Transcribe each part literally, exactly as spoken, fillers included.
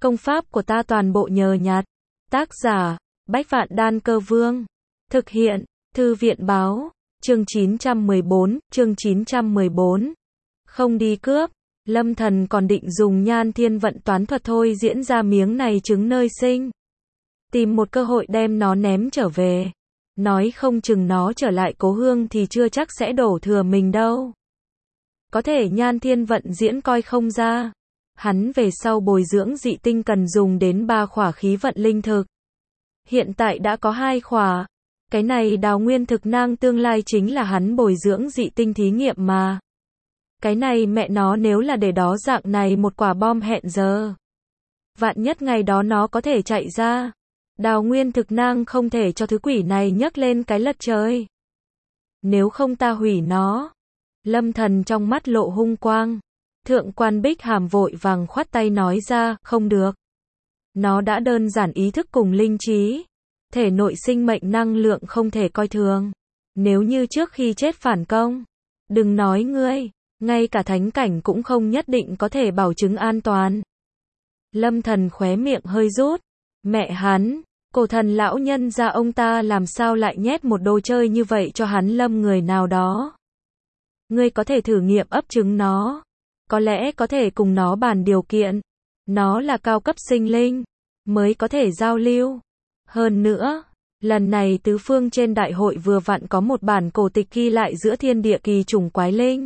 Công pháp của ta toàn bộ nhờ nhặt. Tác giả, Bách Vạn Đan Cơ Vương. Thực hiện, Thư viện Báo. Chương chín trăm mười bốn, chương chín trăm mười bốn. Không đi cướp. Lâm Thần còn định dùng Nhan Thiên Vận toán thuật thôi diễn ra miếng này trứng nơi sinh. Tìm một cơ hội đem nó ném trở về. Nói không chừng nó trở lại cố hương thì chưa chắc sẽ đổ thừa mình đâu. Có thể Nhan Thiên Vận diễn coi không ra. Hắn về sau bồi dưỡng dị tinh cần dùng đến ba khỏa khí vận linh thực. Hiện tại đã có hai khỏa. Cái này đào nguyên thực nang tương lai chính là hắn bồi dưỡng dị tinh thí nghiệm mà. Cái này mẹ nó nếu là để đó dạng này một quả bom hẹn giờ. Vạn nhất ngày đó nó có thể chạy ra. Đào nguyên thực nang không thể cho thứ quỷ này nhấc lên cái lật trời. Nếu không ta hủy nó. Lâm Thần trong mắt lộ hung quang. Thượng quan Bích Hàm vội vàng khoát tay nói ra, không được. Nó đã đơn giản ý thức cùng linh trí. Thể nội sinh mệnh năng lượng không thể coi thường. Nếu như trước khi chết phản công. Đừng nói ngươi, ngay cả thánh cảnh cũng không nhất định có thể bảo chứng an toàn. Lâm Thần khóe miệng hơi rút. Mẹ hắn, cổ thần lão nhân ra ông ta làm sao lại nhét một đồ chơi như vậy cho hắn lâm người nào đó. Ngươi có thể thử nghiệm ấp trứng nó. Có lẽ có thể cùng nó bàn điều kiện. Nó là cao cấp sinh linh. Mới có thể giao lưu. Hơn nữa, lần này tứ phương trên đại hội vừa vặn có một bản cổ tịch ghi lại giữa thiên địa kỳ trùng quái linh.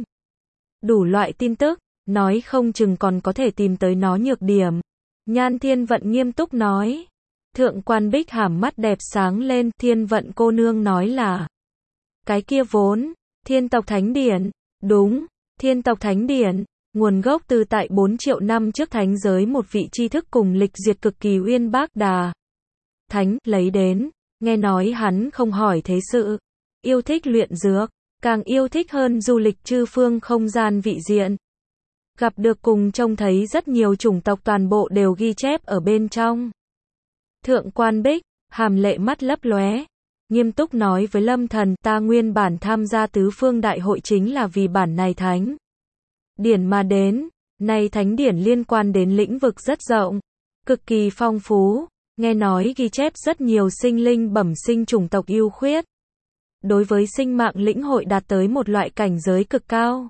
Đủ loại tin tức, nói không chừng còn có thể tìm tới nó nhược điểm. Nhan Thiên Vận nghiêm túc nói. Thượng quan Bích Hàm mắt đẹp sáng lên, Thiên Vận cô nương nói là. Cái kia vốn, thiên tộc thánh điển, đúng, thiên tộc thánh điển. Nguồn gốc từ tại bốn triệu năm trước thánh giới một vị tri thức cùng lịch duyệt cực kỳ uyên bác đà. Thánh, lấy đến, nghe nói hắn không hỏi thế sự. Yêu thích luyện dược, càng yêu thích hơn du lịch chư phương không gian vị diện. Gặp được cùng trông thấy rất nhiều chủng tộc toàn bộ đều ghi chép ở bên trong. Thượng quan Bích, Hàm lệ mắt lấp lóe. Nghiêm túc nói với Lâm Thần, ta nguyên bản tham gia tứ phương đại hội chính là vì bản này thánh điển mà đến. Này thánh điển liên quan đến lĩnh vực rất rộng, cực kỳ phong phú, nghe nói ghi chép rất nhiều sinh linh bẩm sinh chủng tộc ưu khuyết. Đối với sinh mạng lĩnh hội đạt tới một loại cảnh giới cực cao.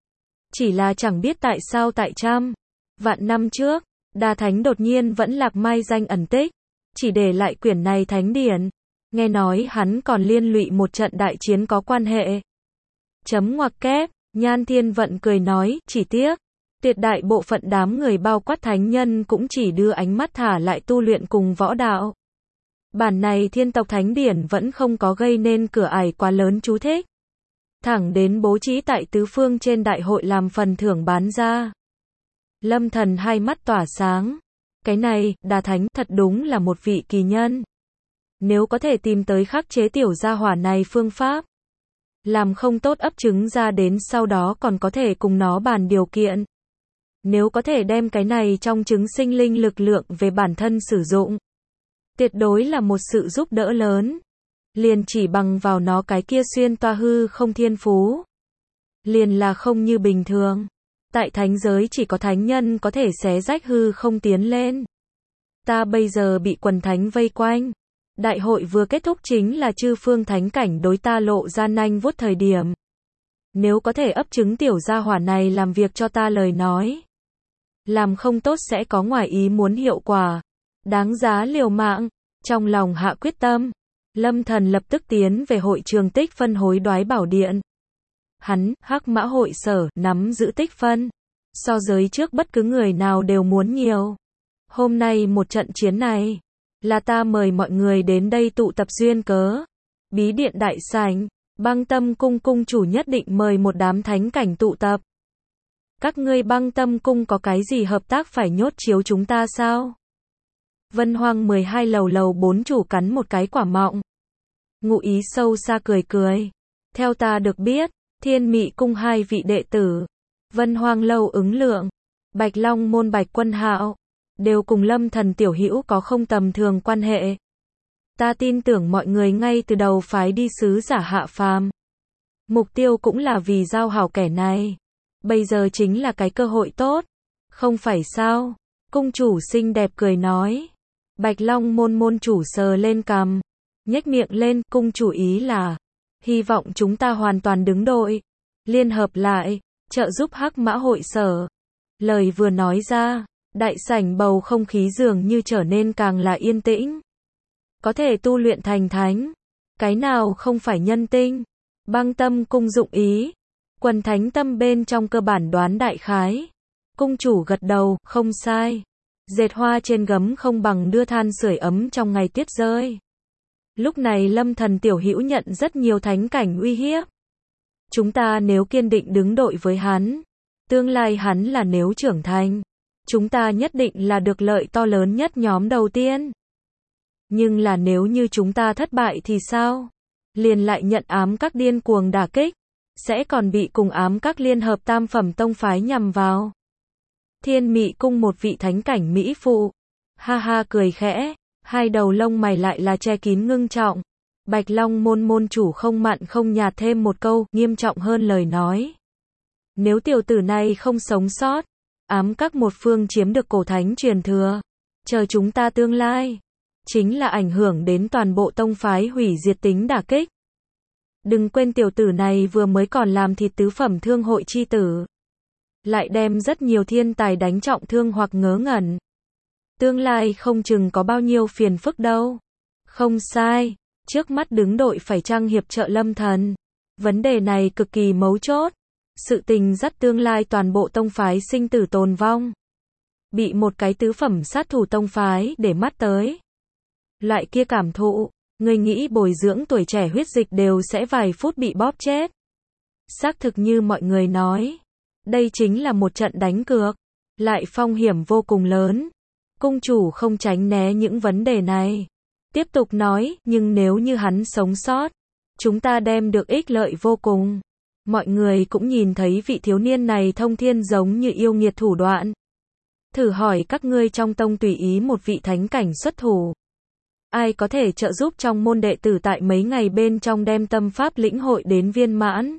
Chỉ là chẳng biết tại sao tại trăm vạn năm trước, Đà Thánh đột nhiên vẫn lạc mai danh ẩn tích, chỉ để lại quyển này thánh điển. Nghe nói hắn còn liên lụy một trận đại chiến có quan hệ. Chấm ngoặc kép. Nhan Thiên Vận cười nói, chỉ tiếc, tuyệt đại bộ phận đám người bao quát thánh nhân cũng chỉ đưa ánh mắt thả lại tu luyện cùng võ đạo. Bản này thiên tộc thánh điển vẫn không có gây nên cửa ải quá lớn chú thích. Thẳng đến bố trí tại tứ phương trên đại hội làm phần thưởng bán ra. Lâm Thần hai mắt tỏa sáng. Cái này, Đà Thánh thật đúng là một vị kỳ nhân. Nếu có thể tìm tới khắc chế tiểu gia hỏa này phương pháp. Làm không tốt ấp trứng ra đến sau đó còn có thể cùng nó bàn điều kiện. Nếu có thể đem cái này trong trứng sinh linh lực lượng về bản thân sử dụng. Tuyệt đối là một sự giúp đỡ lớn. Liền chỉ bằng vào nó cái kia xuyên toa hư không thiên phú. Liền là không như bình thường. Tại thánh giới chỉ có thánh nhân có thể xé rách hư không tiến lên. Ta bây giờ bị quần thánh vây quanh. Đại hội vừa kết thúc chính là chư phương thánh cảnh đối ta lộ ra nanh vuốt thời điểm. Nếu có thể ấp trứng tiểu gia hỏa này làm việc cho ta lời nói. Làm không tốt sẽ có ngoài ý muốn hiệu quả. Đáng giá liều mạng. Trong lòng hạ quyết tâm. Lâm Thần lập tức tiến về hội trường tích phân hối đoái bảo điện. Hắn, Hắc Mã hội sở, nắm giữ tích phân. So giới trước bất cứ người nào đều muốn nhiều. Hôm nay một trận chiến này. Là ta mời mọi người đến đây tụ tập duyên cớ. Bí điện đại sảnh, Băng Tâm cung cung chủ nhất định mời một đám thánh cảnh tụ tập. Các ngươi Băng Tâm cung có cái gì hợp tác phải nhốt chiếu chúng ta sao? Vân Hoang mười hai lầu lầu bốn chủ cắn một cái quả mọng. Ngụ ý sâu xa cười cười. Theo ta được biết, Thiên Mị cung hai vị đệ tử, Vân Hoang lâu ứng lượng, Bạch Long môn Bạch Quân Hạo, đều cùng Lâm Thần tiểu hữu có không tầm thường quan hệ. Ta tin tưởng mọi người ngay từ đầu phái đi sứ giả hạ phàm. Mục tiêu cũng là vì giao hảo kẻ này. Bây giờ chính là cái cơ hội tốt. Không phải sao? Cung chủ xinh đẹp cười nói. Bạch Long môn môn chủ sờ lên cằm, nhếch miệng lên, cung chủ ý là, hy vọng chúng ta hoàn toàn đứng đội, liên hợp lại, trợ giúp Hắc Mã hội sở. Lời vừa nói ra, đại sảnh bầu không khí dường như trở nên càng là yên tĩnh. Có thể tu luyện thành thánh, cái nào không phải nhân tinh, băng tâm cung dụng ý, quần thánh tâm bên trong cơ bản đoán đại khái. Cung chủ gật đầu, không sai. Dệt hoa trên gấm không bằng đưa than sưởi ấm trong ngày tuyết rơi. Lúc này Lâm Thần tiểu hữu nhận rất nhiều thánh cảnh uy hiếp. Chúng ta nếu kiên định đứng đội với hắn, tương lai hắn là nếu trưởng thành, chúng ta nhất định là được lợi to lớn nhất nhóm đầu tiên. Nhưng là nếu như chúng ta thất bại thì sao? Liền lại nhận ám các điên cuồng đả kích, sẽ còn bị cùng ám các liên hợp tam phẩm tông phái nhằm vào. Thiên Mị cung một vị thánh cảnh mỹ phụ, ha ha cười khẽ, hai đầu lông mày lại là che kín ngưng trọng. Bạch Long môn môn chủ không mặn không nhạt thêm một câu, nghiêm trọng hơn lời nói. Nếu tiểu tử này không sống sót, ám các một phương chiếm được cổ thánh truyền thừa, chờ chúng ta tương lai, chính là ảnh hưởng đến toàn bộ tông phái hủy diệt tính đả kích. Đừng quên tiểu tử này vừa mới còn làm thịt tứ phẩm thương hội chi tử, lại đem rất nhiều thiên tài đánh trọng thương hoặc ngớ ngẩn. Tương lai không chừng có bao nhiêu phiền phức đâu. Không sai, trước mắt đứng đội phải chăng hiệp trợ Lâm Thần. Vấn đề này cực kỳ mấu chốt. Sự tình dắt tương lai toàn bộ tông phái sinh tử tồn vong. Bị một cái tứ phẩm sát thủ tông phái để mắt tới. Loại kia cảm thụ, người nghĩ bồi dưỡng tuổi trẻ huyết dịch đều sẽ vài phút bị bóp chết. Xác thực như mọi người nói, đây chính là một trận đánh cược, lại phong hiểm vô cùng lớn. Cung chủ không tránh né những vấn đề này. Tiếp tục nói, nhưng nếu như hắn sống sót, chúng ta đem được ích lợi vô cùng. Mọi người cũng nhìn thấy vị thiếu niên này thông thiên giống như yêu nghiệt thủ đoạn. Thử hỏi các ngươi trong tông tùy ý một vị thánh cảnh xuất thủ. Ai có thể trợ giúp trong môn đệ tử tại mấy ngày bên trong đem tâm pháp lĩnh hội đến viên mãn?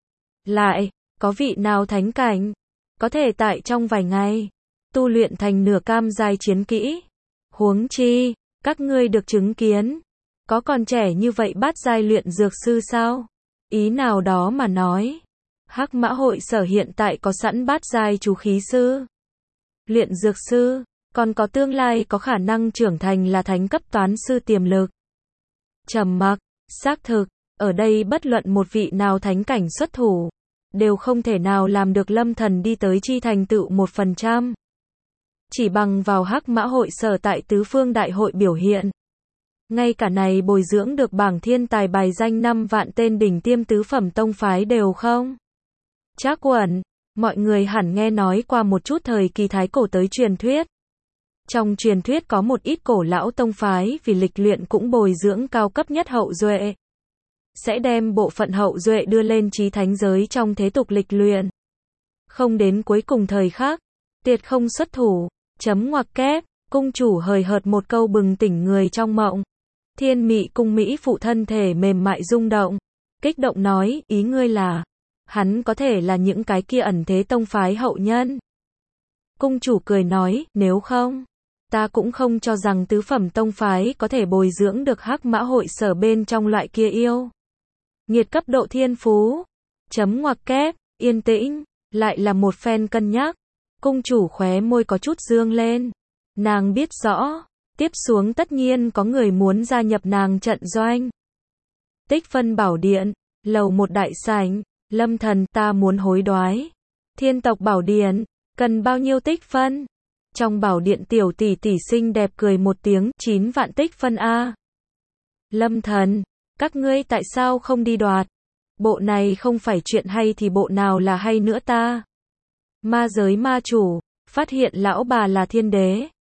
Lại, có vị nào thánh cảnh, có thể tại trong vài ngày, tu luyện thành nửa cam giai chiến kỹ? Huống chi, các ngươi được chứng kiến, có còn trẻ như vậy bát giai luyện dược sư sao? Ý nào đó mà nói, Hắc Mã hội sở hiện tại có sẵn bát giai chú khí sư, luyện dược sư, còn có tương lai có khả năng trưởng thành là thánh cấp toán sư tiềm lực. Trầm mặc, xác thực, ở đây bất luận một vị nào thánh cảnh xuất thủ, đều không thể nào làm được Lâm Thần đi tới chi thành tựu một phần trăm. Chỉ bằng vào Hắc Mã hội sở tại tứ phương đại hội biểu hiện. Ngay cả này bồi dưỡng được bảng thiên tài bài danh năm vạn tên đỉnh tiêm tứ phẩm tông phái đều không. Trác Quẩn, mọi người hẳn nghe nói qua một chút thời kỳ thái cổ tới truyền thuyết. Trong truyền thuyết có một ít cổ lão tông phái vì lịch luyện cũng bồi dưỡng cao cấp nhất hậu duệ. Sẽ đem bộ phận hậu duệ đưa lên chí thánh giới trong thế tục lịch luyện. Không đến cuối cùng thời khắc, tiệt không xuất thủ, chấm ngoặc kép, cung chủ hời hợt một câu bừng tỉnh người trong mộng. Thiên Mị cung mỹ phụ thân thể mềm mại rung động, kích động nói, ý ngươi là, hắn có thể là những cái kia ẩn thế tông phái hậu nhân. Cung chủ cười nói, nếu không, ta cũng không cho rằng tứ phẩm tông phái có thể bồi dưỡng được Hắc Mã hội sở bên trong loại kia yêu nghiệt cấp độ thiên phú. Chấm ngoặc kép, yên tĩnh, lại là một phen cân nhắc. Cung chủ khóe môi có chút dương lên. Nàng biết rõ, tiếp xuống tất nhiên có người muốn gia nhập nàng trận doanh. Tích phân bảo điện, lầu một đại sảnh, Lâm Thần, ta muốn hối đoái. Thiên tộc bảo điện, cần bao nhiêu tích phân? Trong bảo điện tiểu tỷ tỷ xinh đẹp cười một tiếng, chín vạn tích phân a. Lâm Thần, các ngươi tại sao không đi đoạt? Bộ này không phải chuyện hay thì bộ nào là hay nữa ta? Ma giới ma chủ, phát hiện lão bà là thiên đế.